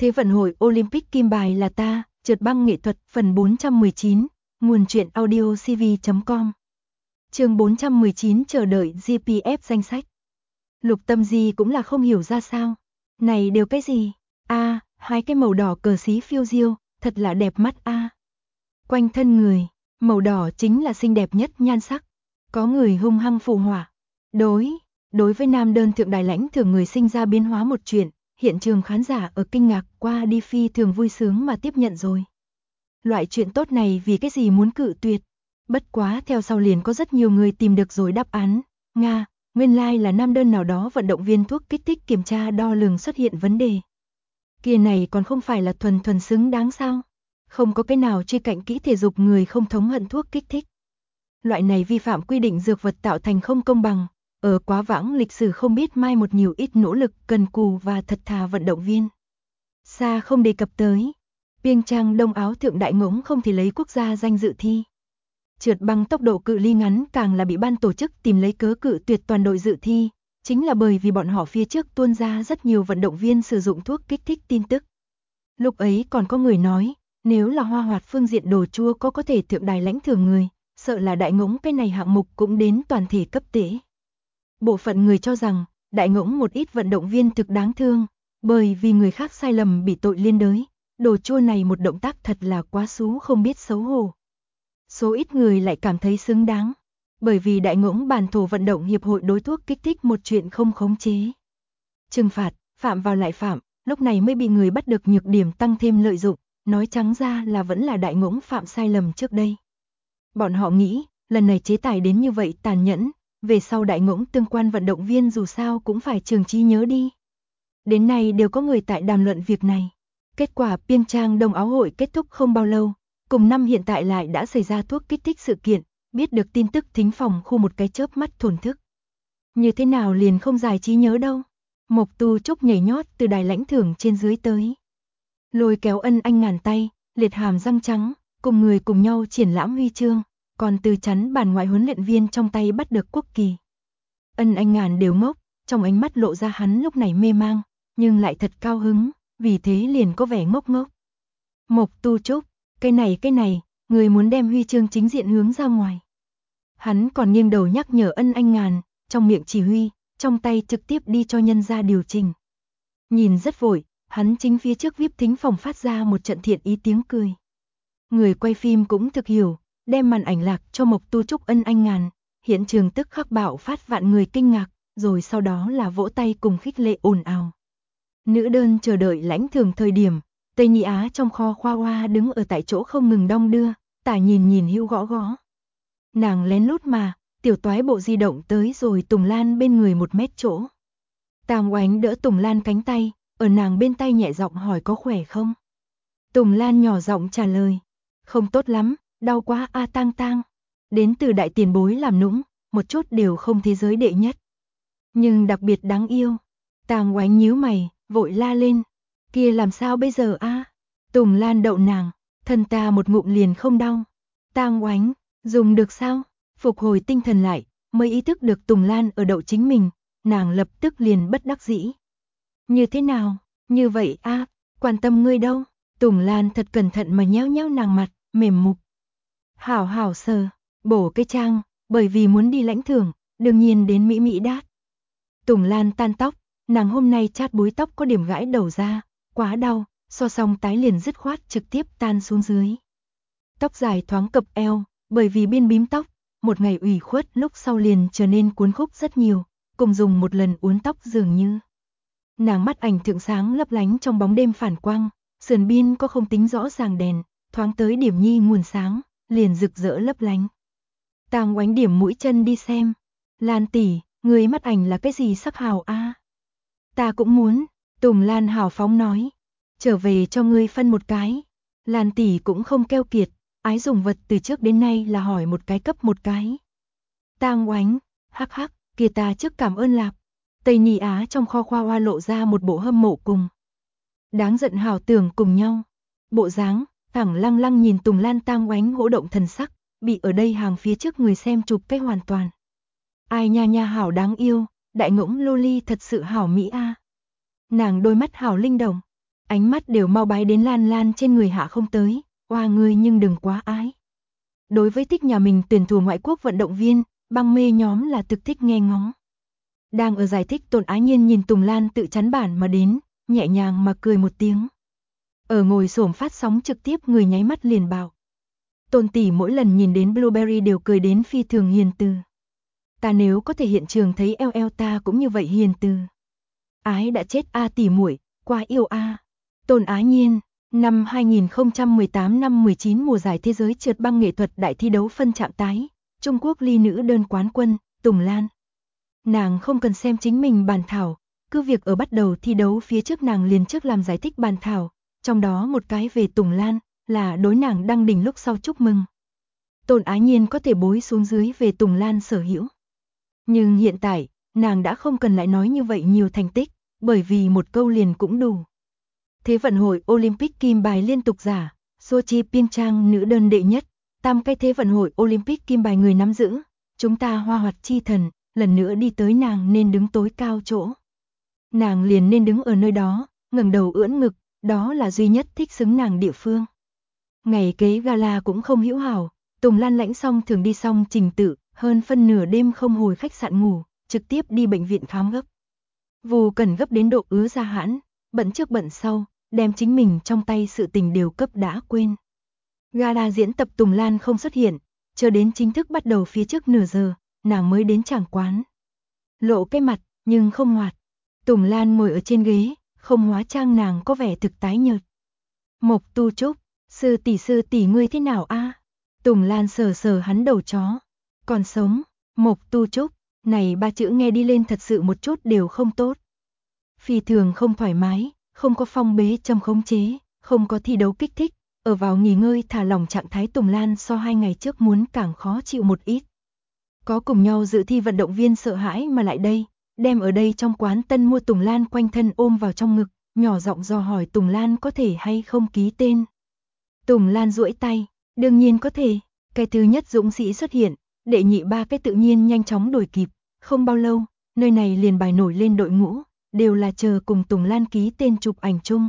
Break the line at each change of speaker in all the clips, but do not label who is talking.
Thế vận hội Olympic kim bài là ta, trượt băng nghệ thuật phần 419, nguồn truyện audio cv.com. Chương 419 chờ đợi GPF danh sách. Lục Tâm Di cũng là không hiểu ra sao. Này đều cái gì? Hai cái màu đỏ cờ xí phiêu diêu, thật là đẹp mắt a. Quanh thân người, màu đỏ chính là xinh đẹp nhất nhan sắc. Có người hung hăng phù hỏa. Đối với nam đơn thượng đài lãnh thường người sinh ra biến hóa một chuyện, hiện trường khán giả ở kinh ngạc qua đi phi thường vui sướng mà tiếp nhận rồi. Loại chuyện tốt này vì cái gì muốn cự tuyệt. Bất quá theo sau liền có rất nhiều người tìm được rồi đáp án. Nguyên lai là nam đơn nào đó vận động viên thuốc kích thích kiểm tra đo lường xuất hiện vấn đề. Kia này còn không phải là thuần xứng đáng sao? Không có cái nào truy cạnh kỹ thể dục người không thống hận thuốc kích thích. Loại này vi phạm quy định dược vật tạo thành không công bằng. Ở quá vãng lịch sử không biết mai một nhiều ít nỗ lực, cần cù và thật thà vận động viên. Xa không đề cập tới. Pyeongchang Đông Áo thượng đại ngỗng không thể lấy quốc gia danh dự thi. Trượt băng tốc độ cự ly ngắn càng là bị ban tổ chức tìm lấy cớ cự tuyệt toàn đội dự thi, chính là bởi vì bọn họ phía trước tuôn ra rất nhiều vận động viên sử dụng thuốc kích thích tin tức. Lúc ấy còn có người nói, nếu là hoa hoạt phương diện đồ chua có thể thượng đài lãnh thưởng người, sợ là đại ngỗng cái này hạng mục cũng đến toàn thể cấp tế. Bộ phận người cho rằng, đại ngỗng một ít vận động viên thực đáng thương, bởi vì người khác sai lầm bị tội liên đới, đồ chua này một động tác thật là quá xú không biết xấu hổ. Số ít người lại cảm thấy xứng đáng, bởi vì đại ngỗng bản thổ vận động hiệp hội đối thuốc kích thích một chuyện không khống chế. Trừng phạt, phạm vào lại phạm, lúc này mới bị người bắt được nhược điểm tăng thêm lợi dụng, nói trắng ra là vẫn là đại ngỗng phạm sai lầm trước đây. Bọn họ nghĩ, lần này chế tài đến như vậy tàn nhẫn, về sau đại ngỗng tương quan vận động viên dù sao cũng phải trường trí nhớ đi. Đến nay đều có người tại đàm luận việc này. Kết quả Pyeongchang Đông Áo hội kết thúc không bao lâu, cùng năm hiện tại lại đã xảy ra thuốc kích thích sự kiện, biết được tin tức thính phòng khu một cái chớp mắt thổn thức. Như thế nào liền không giải trí nhớ đâu. Mộc Tu Trúc nhảy nhót từ đài lãnh thưởng trên dưới tới. Lôi kéo Ân Anh Ngàn tay, liệt hàm răng trắng, cùng người cùng nhau triển lãm huy chương, còn từ chắn bàn ngoại huấn luyện viên trong tay bắt được quốc kỳ. Ân Anh Ngàn đều ngốc, trong ánh mắt lộ ra hắn lúc này mê mang, nhưng lại thật cao hứng, vì thế liền có vẻ ngốc ngốc. Mộc Tu Trúc, cái này, người muốn đem huy chương chính diện hướng ra ngoài. Hắn còn nghiêng đầu nhắc nhở Ân Anh Ngàn, trong miệng chỉ huy, trong tay trực tiếp đi cho nhân ra điều chỉnh. Nhìn rất vội, hắn chính phía trước VIP thính phòng phát ra một trận thiện ý tiếng cười. Người quay phim cũng thực hiểu, đem màn ảnh lạc cho Mộc Tu Trúc Ân Anh Ngàn, hiện trường tức khắc bạo phát vạn người kinh ngạc, rồi sau đó là vỗ tay cùng khích lệ ồn ào. Nữ đơn chờ đợi lãnh thưởng thời điểm, Tây Nhị Á trong kho khoa hoa đứng ở tại chỗ không ngừng đong đưa, tả nhìn hữu gõ gõ. Nàng lén lút mà, tiểu toái bộ di động tới rồi Tùng Lan bên người 1 mét chỗ. Tang Oánh đỡ Tùng Lan cánh tay, ở nàng bên tay nhẹ giọng hỏi có khỏe không. Tùng Lan nhỏ giọng trả lời, không tốt lắm, đau quá a Tang Tang. Đến từ đại tiền bối làm nũng, một chút đều không thế giới đệ nhất. Nhưng đặc biệt đáng yêu. Tang Oánh nhíu mày, vội la lên, kia làm sao bây giờ a? Tùng Lan đậu nàng, thân ta một ngụm liền không đau. Tang Oánh, dùng được sao? Phục hồi tinh thần lại, mới ý thức được Tùng Lan ở đậu chính mình, nàng lập tức liền bất đắc dĩ. Như thế nào? Như vậy a, quan tâm ngươi đâu? Tùng Lan thật cẩn thận mà nhéo nhéo nàng mặt, mềm mục. Hảo hảo sờ, bổ cái trang, bởi vì muốn đi lãnh thưởng, đương nhiên đến Mỹ Mỹ đát. Tùng Lan tan tóc, nàng hôm nay chát búi tóc có điểm gãi đầu ra, quá đau, so xong tái liền dứt khoát trực tiếp tan xuống dưới. Tóc dài thoáng cập eo, bởi vì biên bím tóc, một ngày ủy khuất lúc sau liền trở nên cuốn khúc rất nhiều, cùng dùng một lần uốn tóc dường như. Nàng mắt ảnh thượng sáng lấp lánh trong bóng đêm phản quang, sườn biên có không tính rõ ràng đèn, thoáng tới điểm nhi nguồn sáng, liền rực rỡ lấp lánh. Tang Oánh điểm mũi chân đi xem. Lan tỷ, người mắt ảnh là cái gì sắc hào a? Ta cũng muốn, Tùng Lan hào phóng nói. Trở về cho ngươi phân một cái. Lan tỷ cũng không keo kiệt, ái dùng vật từ trước đến nay là hỏi một cái cấp một cái. Tang Oánh, hắc hắc, kia ta trước cảm ơn lạp. Tây Nhị Á trong kho khoa hoa lộ ra một bộ hâm mộ cùng. Đáng giận hào tưởng cùng nhau. Bộ dáng, thẳng lăng lăng nhìn Tùng Lan Tang Oánh hỗ động thần sắc, bị ở đây hàng phía trước người xem chụp cái hoàn toàn. Ai nha nha hảo đáng yêu, đại ngỗng loli thật sự hảo mỹ a. Nàng đôi mắt hảo linh động, Ánh mắt đều mau bái đến Lan Lan trên người hạ không tới, oa ngươi nhưng đừng quá ái. Đối với thích nhà mình tuyển thủ ngoại quốc vận động viên, băng mê nhóm là thực thích nghe ngóng. Đang ở giải thích Tôn Ái Nhiên nhìn Tùng Lan tự chắn bản mà đến, nhẹ nhàng mà cười một tiếng. Ở ngồi xổm phát sóng trực tiếp người nháy mắt liền bảo. Tôn tỷ mỗi lần nhìn đến Blueberry đều cười đến phi thường hiền từ. Ta nếu có thể hiện trường thấy eo ta cũng như vậy hiền từ. Ái đã chết a tỷ muội, quá yêu a. Tôn Ái Nhiên, năm 2018 năm 19 mùa giải thế giới trượt băng nghệ thuật đại thi đấu phân trạng tái, Trung Quốc ly nữ đơn quán quân, Tùng Lan. Nàng không cần xem chính mình bàn thảo, cứ việc ở bắt đầu thi đấu phía trước nàng liền trước làm giải thích bàn thảo, trong đó một cái về Tùng Lan, là đối nàng đăng đỉnh lúc sau chúc mừng. Tôn Ái Nhiên có thể bối xuống dưới về Tùng Lan sở hữu. Nhưng hiện tại, nàng đã không cần lại nói như vậy nhiều thành tích, bởi vì một câu liền cũng đủ. Thế vận hội Olympic kim bài liên tục giả, Sochi Pyeongchang nữ đơn đệ nhất, tam cái thế vận hội Olympic kim bài người nắm giữ, chúng ta hoa hoạt chi thần, lần nữa đi tới nàng nên đứng tối cao chỗ. Nàng liền nên đứng ở nơi đó, ngẩng đầu ưỡn ngực, đó là duy nhất thích xứng nàng địa phương. Ngày kế gala cũng không hữu hảo, Tùng Lan lãnh xong thường đi xong trình tự, hơn phân nửa đêm không hồi khách sạn ngủ, trực tiếp đi bệnh viện khám gấp. Vù cần gấp đến độ ứa ra hãn, bận trước bận sau, đem chính mình trong tay sự tình đều cấp đã quên. Gala diễn tập Tùng Lan không xuất hiện, chờ đến chính thức bắt đầu phía trước nửa giờ, nàng mới đến tràng quán. Lộ cái mặt, nhưng không hoạt. Tùng Lan ngồi ở trên ghế, không hóa trang nàng có vẻ thực tái nhợt. Mộc Tu Trúc, sư tỷ ngươi thế nào a? Tùng Lan sờ sờ hắn đầu chó. Còn sống, Mộc Tu Trúc, này ba chữ nghe đi lên thật sự một chút đều không tốt. Phi thường không thoải mái, không có phong bế châm khống chế, không có thi đấu kích thích, ở vào nghỉ ngơi thả lỏng trạng thái Tùng Lan so 2 ngày trước muốn càng khó chịu một ít. Có cùng nhau dự thi vận động viên sợ hãi mà lại đây, đem ở đây trong quán tân mua Tùng Lan quanh thân ôm vào trong ngực, nhỏ giọng dò hỏi Tùng Lan có thể hay không ký tên. Tùng Lan duỗi tay, đương nhiên có thể, cái thứ nhất dũng sĩ xuất hiện, đệ nhị ba cái tự nhiên nhanh chóng đuổi kịp, không bao lâu, nơi này liền bài nổi lên đội ngũ, đều là chờ cùng Tùng Lan ký tên chụp ảnh chung.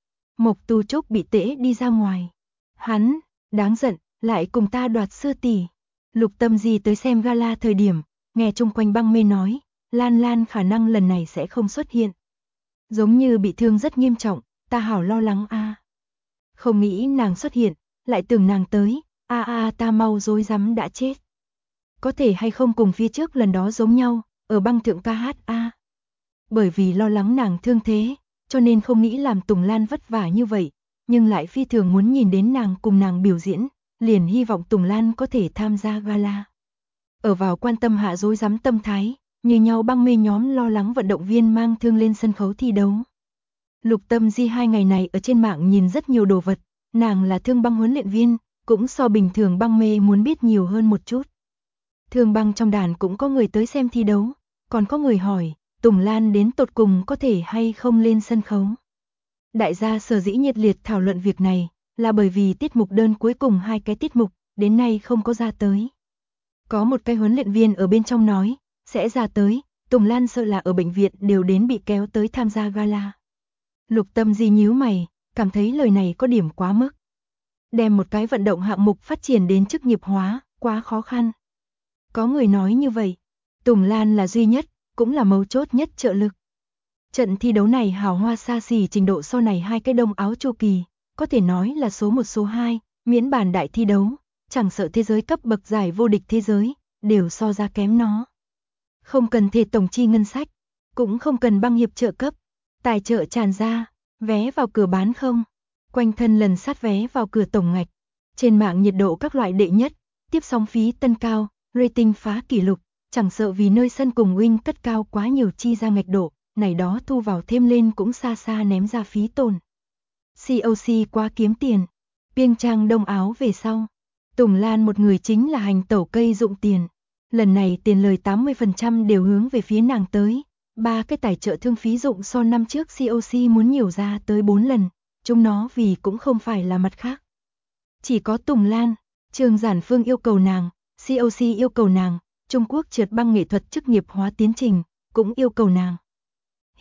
Mộc Tu Trúc bị tễ đi ra ngoài. Hắn, đáng giận, lại cùng ta đoạt sư tỷ. Lục Tâm Di tới xem gala thời điểm, nghe chung quanh băng mê nói, Lan Lan khả năng lần này sẽ không xuất hiện. Giống như bị thương rất nghiêm trọng, ta hảo lo lắng a. Không nghĩ nàng xuất hiện, lại tưởng nàng tới, ta mau rối rắm đã chết. Có thể hay không cùng phía trước lần đó giống nhau, ở băng thượng ca hát a. Bởi vì lo lắng nàng thương thế, cho nên không nghĩ làm Tùng Lan vất vả như vậy, nhưng lại phi thường muốn nhìn đến nàng cùng nàng biểu diễn, liền hy vọng Tùng Lan có thể tham gia gala. Ở vào quan tâm hạ rối rắm tâm thái, như nhau băng mê nhóm lo lắng vận động viên mang thương lên sân khấu thi đấu. Lục Tâm Di 2 ngày này ở trên mạng nhìn rất nhiều đồ vật, nàng là thương băng huấn luyện viên, cũng so bình thường băng mê muốn biết nhiều hơn một chút. Thương băng trong đàn cũng có người tới xem thi đấu, còn có người hỏi, Tùng Lan đến tột cùng có thể hay không lên sân khấu. Đại gia sở dĩ nhiệt liệt thảo luận việc này, là bởi vì tiết mục đơn cuối cùng 2 cái tiết mục, đến nay không có ra tới. Có một cái huấn luyện viên ở bên trong nói, sẽ ra tới, Tùng Lan sợ là ở bệnh viện đều đến bị kéo tới tham gia gala. Lục Tâm Di nhíu mày, cảm thấy lời này có điểm quá mức. Đem một cái vận động hạng mục phát triển đến chức nghiệp hóa, quá khó khăn. Có người nói như vậy, Tùng Lan là duy nhất, cũng là mấu chốt nhất trợ lực. Trận thi đấu này hào hoa xa xỉ trình độ sau này 2 cái đông áo chu kỳ, có thể nói là số 1 số 2, miễn bàn đại thi đấu, chẳng sợ thế giới cấp bậc giải vô địch thế giới, đều so ra kém nó. Không cần thể tổng chi ngân sách, cũng không cần băng hiệp trợ cấp, tài trợ tràn ra, vé vào cửa bán không, quanh thân lần sát vé vào cửa tổng ngạch, trên mạng nhiệt độ các loại đệ nhất, tiếp sóng phí tân cao, rating phá kỷ lục, chẳng sợ vì nơi sân cùng win cất cao quá nhiều chi ra ngạch độ, này đó thu vào thêm lên cũng xa xa ném ra phí tồn. COC quá kiếm tiền, Pyeongchang đông áo về sau, Tùng Lan một người chính là hành tẩu cây dụng tiền, lần này tiền lời 80% đều hướng về phía nàng tới, 3 cái tài trợ thương phí dụng so năm trước COC muốn nhiều ra tới 4 lần, chúng nó vì cũng không phải là mặt khác. Chỉ có Tùng Lan, Trường Giản Phương yêu cầu nàng, COC yêu cầu nàng, Trung Quốc trượt băng nghệ thuật chức nghiệp hóa tiến trình, cũng yêu cầu nàng.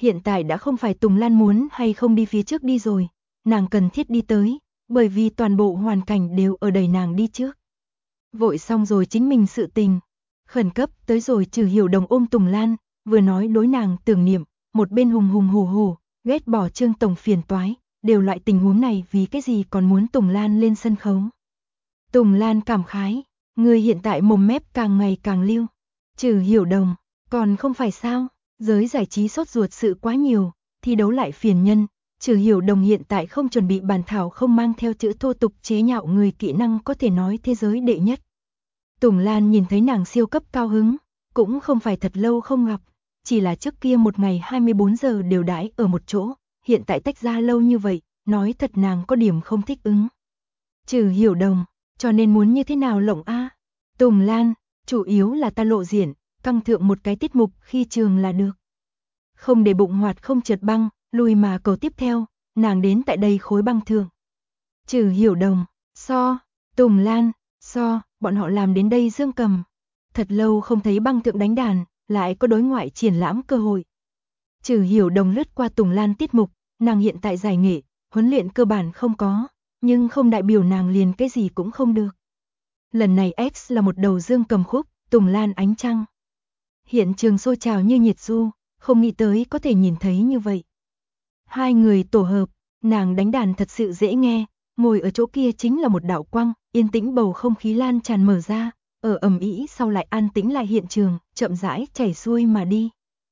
Hiện tại đã không phải Tùng Lan muốn hay không đi phía trước đi rồi, nàng cần thiết đi tới, bởi vì toàn bộ hoàn cảnh đều ở đẩy nàng đi trước. Vội xong rồi chính mình sự tình, khẩn cấp tới rồi Trừ Hiểu Đồng ôm Tùng Lan, vừa nói đối nàng tưởng niệm, một bên hùng hùng hổ hổ, ghét bỏ Trương tổng phiền toái, đều loại tình huống này vì cái gì còn muốn Tùng Lan lên sân khấu. Tùng Lan cảm khái, người hiện tại mồm mép càng ngày càng lưu. Trừ Hiểu Đồng, còn không phải sao, giới giải trí sốt ruột sự quá nhiều, thi đấu lại phiền nhân. Trừ Hiểu Đồng hiện tại không chuẩn bị bản thảo không mang theo chữ thô tục chế nhạo người kỹ năng có thể nói thế giới đệ nhất. Tùng Lan nhìn thấy nàng siêu cấp cao hứng, cũng không phải thật lâu không gặp, chỉ là trước kia một ngày 24 giờ đều đãi ở một chỗ, hiện tại tách ra lâu như vậy, nói thật nàng có điểm không thích ứng. Trừ Hiểu Đồng, cho nên muốn như thế nào lộng a? Tùng Lan, chủ yếu là ta lộ diện, căng thượng một cái tiết mục khi trường là được. Không để bụng hoạt không trượt băng, lùi mà cầu tiếp theo, nàng đến tại đây khối băng thượng. Trừ Hiểu Đồng, Tùng Lan, bọn họ làm đến đây dương cầm. Thật lâu không thấy băng thượng đánh đàn, lại có đối ngoại triển lãm cơ hội. Trừ Hiểu Đồng lướt qua Tùng Lan tiết mục, nàng hiện tại giải nghệ, huấn luyện cơ bản không có, nhưng không đại biểu nàng liền cái gì cũng không được. Lần này X là một đầu dương cầm khúc, Tùng Lan ánh trăng. Hiện trường sôi trào như nhiệt du, không nghĩ tới có thể nhìn thấy như vậy. Hai người tổ hợp, nàng đánh đàn thật sự dễ nghe, ngồi ở chỗ kia chính là một đạo quang, yên tĩnh bầu không khí lan tràn mở ra, ở ầm ĩ sau lại an tĩnh lại hiện trường, chậm rãi chảy xuôi mà đi.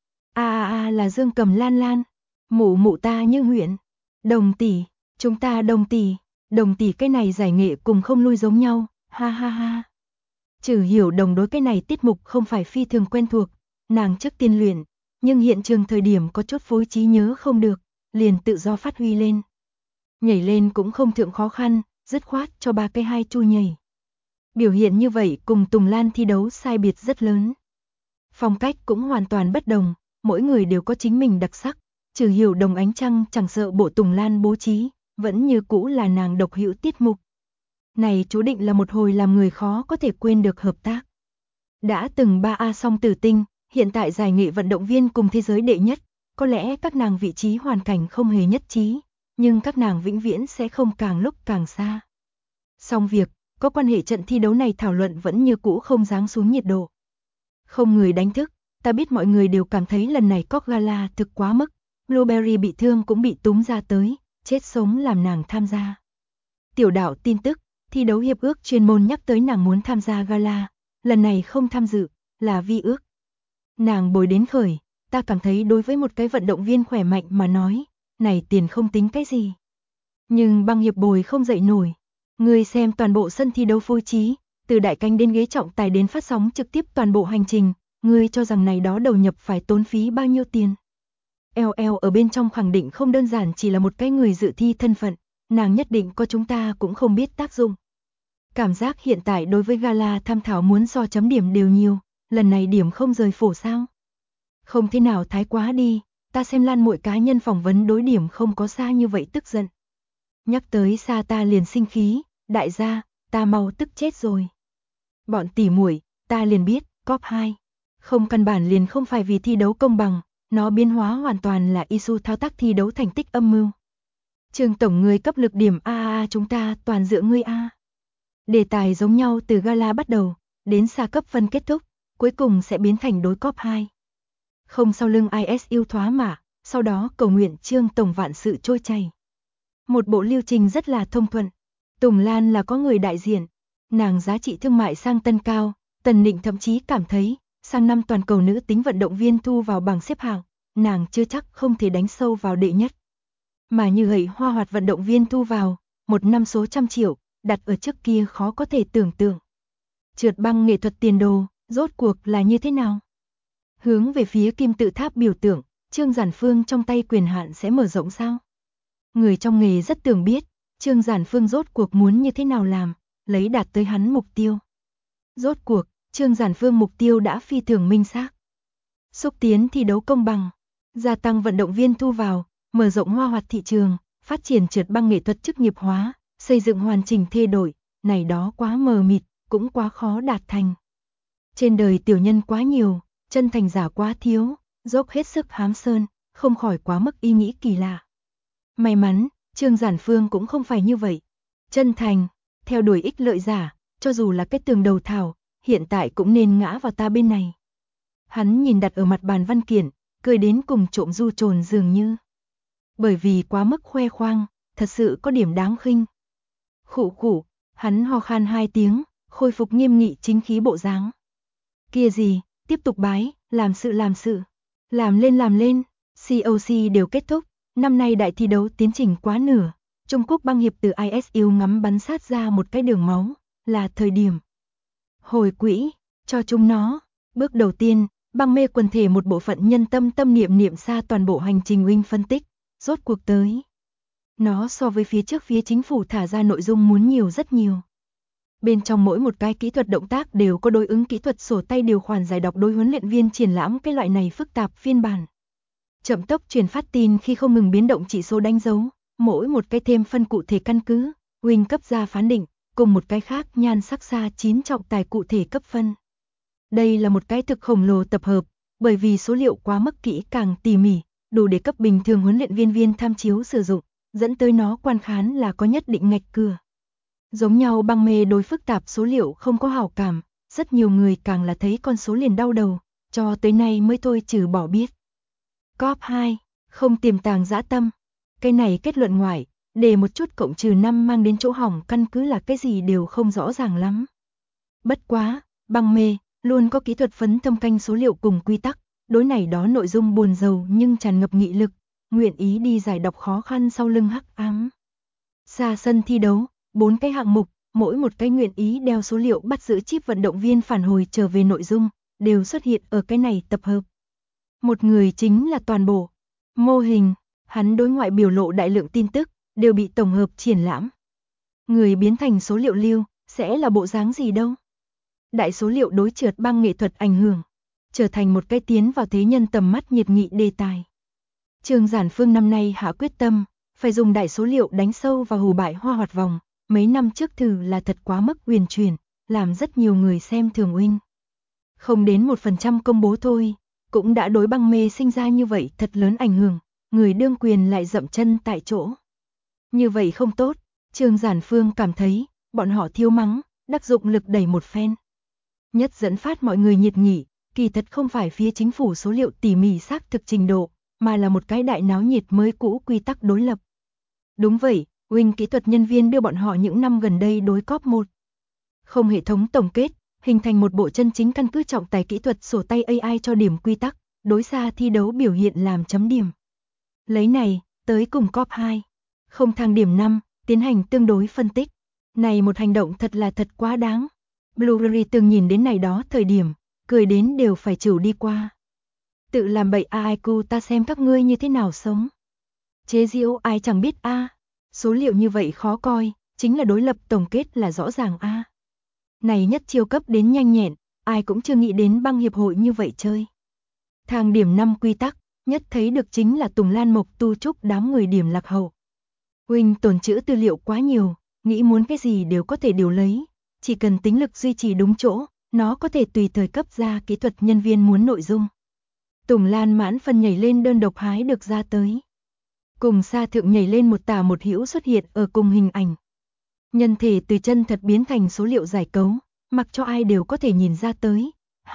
Là dương cầm Lan Lan, mụ ta như huyện, Đồng tỷ, chúng ta Đồng tỷ cái này giải nghệ cùng không lui giống nhau, ha ha ha. Trừ Hiểu Đồng đối cái này tiết mục không phải phi thường quen thuộc, nàng trước tiên luyện, nhưng hiện trường thời điểm có chút phối trí nhớ không được, liền tự do phát huy lên. Nhảy lên cũng không thượng khó khăn, dứt khoát cho 3 cái 2 chu nhảy. Biểu hiện như vậy cùng Tùng Lan thi đấu sai biệt rất lớn. Phong cách cũng hoàn toàn bất đồng, mỗi người đều có chính mình đặc sắc, Trừ Hiểu Đồng ánh trăng chẳng sợ bộ Tùng Lan bố trí, vẫn như cũ là nàng độc hữu tiết mục. Này chú định là một hồi làm người khó có thể quên được hợp tác. Đã từng 3A song tử tinh, hiện tại giải nghệ vận động viên cùng thế giới đệ nhất, có lẽ các nàng vị trí hoàn cảnh không hề nhất trí, nhưng các nàng vĩnh viễn sẽ không càng lúc càng xa. Xong việc, có quan hệ trận thi đấu này thảo luận vẫn như cũ không giáng xuống nhiệt độ. Không người đánh thức, ta biết mọi người đều cảm thấy lần này Coke Gala thực quá mức, Blueberry bị thương cũng bị túm ra tới, chết sống làm nàng tham gia. Tiểu đạo tin tức, thi đấu hiệp ước chuyên môn nhắc tới nàng muốn tham gia gala, lần này không tham dự, là vi ước. Nàng bồi đến khởi, ta cảm thấy đối với một cái vận động viên khỏe mạnh mà nói, này tiền không tính cái gì. Nhưng băng hiệp bồi không dậy nổi. Người xem toàn bộ sân thi đấu phối trí, từ đại canh đến ghế trọng tài đến phát sóng trực tiếp toàn bộ hành trình, người cho rằng này đó đầu nhập phải tốn phí bao nhiêu tiền. LL ở bên trong khẳng định không đơn giản chỉ là một cái người dự thi thân phận, nàng nhất định có chúng ta cũng không biết tác dụng. Cảm giác hiện tại đối với gala tham thảo muốn so chấm điểm đều nhiều, lần này điểm không rời phổ sao. Không thế nào thái quá đi, ta xem Lan muội cá nhân phỏng vấn đối điểm không có xa như vậy tức giận. Nhắc tới xa ta liền sinh khí, đại gia, ta mau tức chết rồi. Bọn tỉ muội, ta liền biết, cop 2. Không căn bản liền không phải vì thi đấu công bằng, nó biến hóa hoàn toàn là Isu thao tác thi đấu thành tích âm mưu. Trường tổng người cấp lực điểm chúng ta toàn dựa ngươi A. Đề tài giống nhau từ gala bắt đầu, đến xa cấp phân kết thúc, cuối cùng sẽ biến thành đối cop 2. Không sau lưng IS yêu thoá mà, sau đó cầu nguyện Trương tổng vạn sự trôi chảy. Một bộ lưu trình rất là thông thuận. Tùng Lan là có người đại diện, nàng giá trị thương mại sang tân cao, Tần Nịnh thậm chí cảm thấy, sang năm toàn cầu nữ tính vận động viên thu vào bảng xếp hạng, nàng chưa chắc không thể đánh sâu vào đệ nhất. Mà như vậy hoa hoạt vận động viên thu vào, một năm số trăm triệu, đặt ở trước kia khó có thể tưởng tượng. Trượt băng nghệ thuật tiền đồ, rốt cuộc là như thế nào? Hướng về phía kim tự tháp biểu tượng, Trương Giản Phương trong tay quyền hạn sẽ mở rộng sao? Người trong nghề rất tưởng biết, Trương Giản Phương rốt cuộc muốn như thế nào làm, lấy đạt tới hắn mục tiêu. Rốt cuộc, Trương Giản Phương mục tiêu đã phi thường minh xác. Xúc tiến thi đấu công bằng, gia tăng vận động viên thu vào, mở rộng hoa hoạt thị trường, phát triển trượt băng nghệ thuật chức nghiệp hóa, xây dựng hoàn chỉnh thay đổi, này đó quá mờ mịt, cũng quá khó đạt thành. Trên đời tiểu nhân quá nhiều, chân thành giả quá thiếu, dốc hết sức hám sơn, không khỏi quá mức ý nghĩ kỳ lạ. May mắn, Trương Giản Phương cũng không phải như vậy. Chân thành, theo đuổi ích lợi giả, cho dù là cái tường đầu thảo, hiện tại cũng nên ngã vào ta bên này. Hắn nhìn đặt ở mặt bàn văn kiện, cười đến cùng trộm du trồn dường như. Bởi vì quá mức khoe khoang, thật sự có điểm đáng khinh. Khụ khụ, hắn ho khan 2 tiếng, khôi phục nghiêm nghị chính khí bộ dáng. Kia gì, tiếp tục bái, làm sự. Làm lên, COC đều kết thúc, năm nay đại thi đấu tiến trình quá nửa. Trung Quốc băng hiệp từ ISU ngắm bắn sát ra một cái đường máu, là thời điểm hồi quỹ, cho chúng nó. Bước đầu tiên, băng mê quần thể một bộ phận nhân tâm niệm xa toàn bộ hành trình huynh phân tích, rốt cuộc tới. Nó so với phía trước phía chính phủ thả ra nội dung muốn nhiều rất nhiều. Bên trong mỗi một cái kỹ thuật động tác đều có đối ứng kỹ thuật sổ tay điều khoản giải đọc đối huấn luyện viên triển lãm cái loại này phức tạp phiên bản. Chậm tốc truyền phát tin khi không ngừng biến động chỉ số đánh dấu, mỗi một cái thêm phân cụ thể căn cứ, huynh cấp ra phán định, cùng một cái khác nhan sắc xa 9 trọng tài cụ thể cấp phân. Đây là một cái thực khổng lồ tập hợp, bởi vì số liệu quá mức kỹ càng tỉ mỉ, đủ để cấp bình thường huấn luyện viên tham chiếu sử dụng, dẫn tới nó quan khán là có nhất định ngạch cửa. Giống nhau băng mê đối phức tạp số liệu không có hảo cảm, rất nhiều người càng là thấy con số liền đau đầu, cho tới nay mới thôi trừ bỏ biết. Cop 2, không tiềm tàng dã tâm. Cái này kết luận ngoại, để một chút cộng trừ 5 mang đến chỗ hỏng căn cứ là cái gì đều không rõ ràng lắm. Bất quá, băng mê, luôn có kỹ thuật phấn thâm canh số liệu cùng quy tắc, đối này đó nội dung buồn rầu nhưng tràn ngập nghị lực, nguyện ý đi giải đọc khó khăn sau lưng hắc ám. Xa sân thi đấu, 4 cái hạng mục, mỗi một cái nguyện ý đeo số liệu bắt giữ chip vận động viên phản hồi trở về nội dung, đều xuất hiện ở cái này tập hợp. Một người chính là toàn bộ mô hình, hắn đối ngoại biểu lộ đại lượng tin tức, đều bị tổng hợp triển lãm. Người biến thành số liệu lưu, sẽ là bộ dáng gì đâu? Đại số liệu đối trượt băng nghệ thuật ảnh hưởng, trở thành một cái tiến vào thế nhân tầm mắt nhiệt nghị đề tài. Trương Giản Phương năm nay hạ quyết tâm, phải dùng đại số liệu đánh sâu vào hù bại hoa hoạt vòng, mấy năm trước thử là thật quá mức huyền chuyển, làm rất nhiều người xem thường huynh. Không đến 1% công bố thôi, cũng đã đối băng mê sinh ra như vậy thật lớn ảnh hưởng, người đương quyền lại dậm chân tại chỗ. Như vậy không tốt, Trương Giản Phương cảm thấy, bọn họ thiếu mắng, đắc dụng lực đẩy một phen. Nhất dẫn phát mọi người nhiệt nghị, kỳ thật không phải phía chính phủ số liệu tỉ mỉ xác thực trình độ, mà là một cái đại náo nhiệt mới cũ quy tắc đối lập. Đúng vậy, huynh kỹ thuật nhân viên đưa bọn họ những năm gần đây đối cóp một. Không hệ thống tổng kết, hình thành một bộ chân chính căn cứ trọng tài kỹ thuật sổ tay AI cho điểm quy tắc, đối xa thi đấu biểu hiện làm chấm điểm. Lấy này, tới cùng cóp 2, không thang điểm 5, tiến hành tương đối phân tích. Này một hành động thật là thật quá đáng. Blueberry từng nhìn đến này đó thời điểm, cười đến đều phải chịu đi qua. Tự làm bậy IQ ta xem các ngươi như thế nào sống. Chế giễu ai chẳng biết a. Số liệu như vậy khó coi, chính là đối lập tổng kết là rõ ràng a. Này nhất chiêu cấp đến nhanh nhẹn, ai cũng chưa nghĩ đến băng hiệp hội như vậy chơi. Thang điểm 5 quy tắc, nhất thấy được chính là Tùng Lan Mộc Tu Trúc đám người điểm lạc hậu. Huynh tồn trữ tư liệu quá nhiều, nghĩ muốn cái gì đều có thể điều lấy, chỉ cần tính lực duy trì đúng chỗ, nó có thể tùy thời cấp ra kỹ thuật nhân viên muốn nội dung. Tùng Lan mãn phân nhảy lên đơn độc hái được ra tới. Cùng xa thượng nhảy lên một tả một hữu xuất hiện ở cùng hình ảnh. Nhân thể từ chân thật biến thành số liệu giải cấu, mặc cho ai đều có thể nhìn ra tới.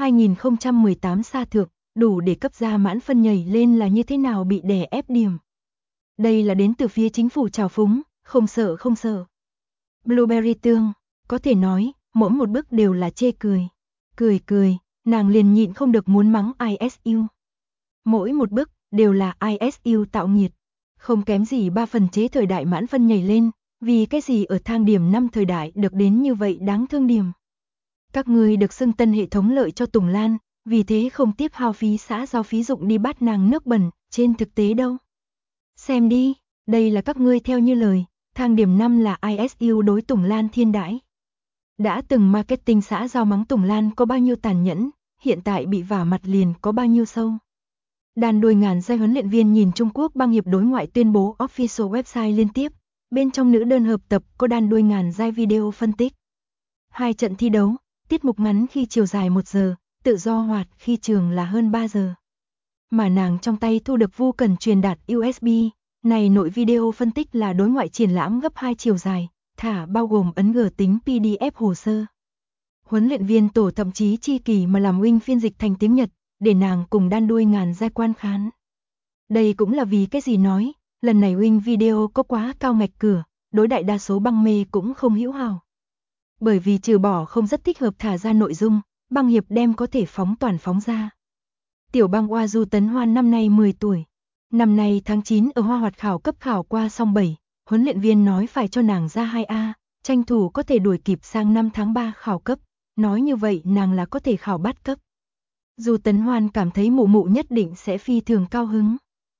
2018 xa thượng, đủ để cấp ra mãn phân nhảy lên là như thế nào bị đè ép điểm. Đây là đến từ phía chính phủ trào phúng, không sợ. Blueberry tương, có thể nói, mỗi một bước đều là chê cười. Cười, nàng liền nhịn không được muốn mắng ISU. Mỗi một bước đều là ISU tạo nghiệt, không kém gì 3 phần chế thời đại mãn phân nhảy lên, vì cái gì ở thang điểm 5 thời đại được đến như vậy đáng thương điểm. Các người được xưng tân hệ thống lợi cho Tùng Lan, vì thế không tiếp hao phí xã giao phí dụng đi bát nàng nước bẩn, trên thực tế đâu. Xem đi, đây là các ngươi theo như lời, thang điểm 5 là ISU đối Tùng Lan thiên đãi. Đã từng marketing xã giao mắng Tùng Lan có bao nhiêu tàn nhẫn, hiện tại bị vả mặt liền có bao nhiêu sâu. Đàn đuôi ngàn giai huấn luyện viên nhìn Trung Quốc băng hiệp đối ngoại tuyên bố official website liên tiếp, bên trong nữ đơn hợp tập có đàn đuôi ngàn giai video phân tích. 2 trận thi đấu, tiết mục ngắn khi chiều dài 1 giờ, tự do hoạt khi trường là hơn 3 giờ. mà nàng trong tay thu được Vu cần truyền đạt USB. Này nội video phân tích là đối ngoại triển lãm gấp 2 chiều dài, thả bao gồm ấn gờ tính PDF hồ sơ. Huấn luyện viên tổ thậm chí chi kỷ mà làm Wing phiên dịch thành tiếng Nhật, để nàng cùng đan đuôi ngàn giai quan khán. Đây cũng là vì cái gì nói, lần này Wing video có quá cao ngạch cửa, đối đại đa số băng mê cũng không hữu hào. Bởi vì trừ bỏ không rất thích hợp thả ra nội dung, băng hiệp đem có thể phóng toàn phóng ra. Tiểu băng Oa Du Tấn Hoan năm nay 10 tuổi. Năm nay tháng 9 ở Hoa Hoạt khảo cấp khảo qua xong 7, huấn luyện viên nói phải cho nàng ra 2A, tranh thủ có thể đuổi kịp sang năm tháng 3 khảo cấp, nói như vậy nàng là có thể khảo bát cấp. Du Tấn Hoan cảm thấy mụ mụ nhất định sẽ phi thường cao hứng.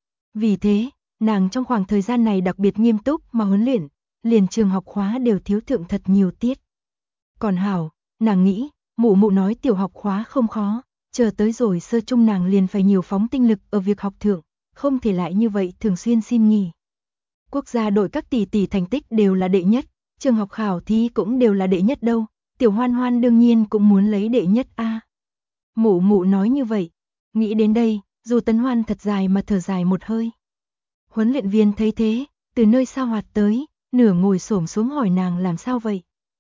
Vì thế, nàng trong khoảng thời gian này đặc biệt nghiêm túc mà huấn luyện, liền trường học khóa đều thiếu thượng thật nhiều tiết. Còn hảo, nàng nghĩ, mụ mụ nói tiểu học khóa không khó, chờ tới rồi sơ trung nàng liền phải nhiều phóng tinh lực ở việc học thượng, không thể lại như vậy thường xuyên xin nghỉ. Quốc gia đội các tỷ tỷ thành tích đều là đệ nhất, trường học khảo thí cũng đều là đệ nhất đâu, tiểu Hoan Hoan đương nhiên cũng muốn lấy đệ nhất a. Mụ mụ nói như vậy, nghĩ đến đây, Du Tấn Hoan thật dài mà thở dài một hơi. Huấn luyện viên thấy thế, từ nơi xa hoạt tới, nửa ngồi xổm xuống hỏi nàng làm sao vậy.